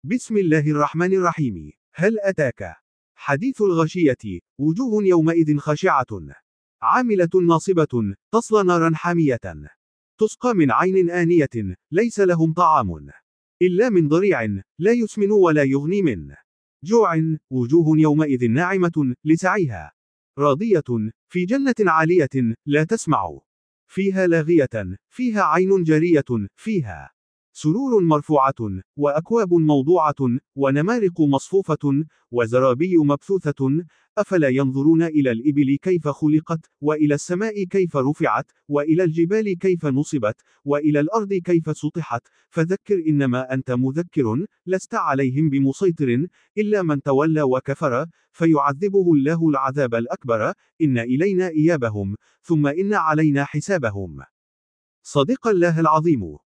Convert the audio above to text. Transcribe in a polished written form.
بسم الله الرحمن الرحيم. هل أتاك حديث الغاشية؟ وجوه يومئذ خاشعة عاملة ناصبة تصلى نارا حامية تسقى من عين آنية ليس لهم طعام إلا من ضريع لا يسمن ولا يغني من جوع. وجوه يومئذ ناعمة لسعيها راضية في جنة عالية لا تسمع فيها لاغية فيها عين جارية فيها سرور مرفوعة وأكواب موضوعة ونمارق مصفوفة وزرابي مبثوثة. أفلا ينظرون إلى الإبل كيف خلقت وإلى السماء كيف رفعت وإلى الجبال كيف نصبت وإلى الأرض كيف سطحت. فذكر إنما أنت مذكر لست عليهم بمسيطر إلا من تولى وكفر فيعذبه الله العذاب الأكبر. إن إلينا إيابهم ثم إن علينا حسابهم. صدق الله العظيم.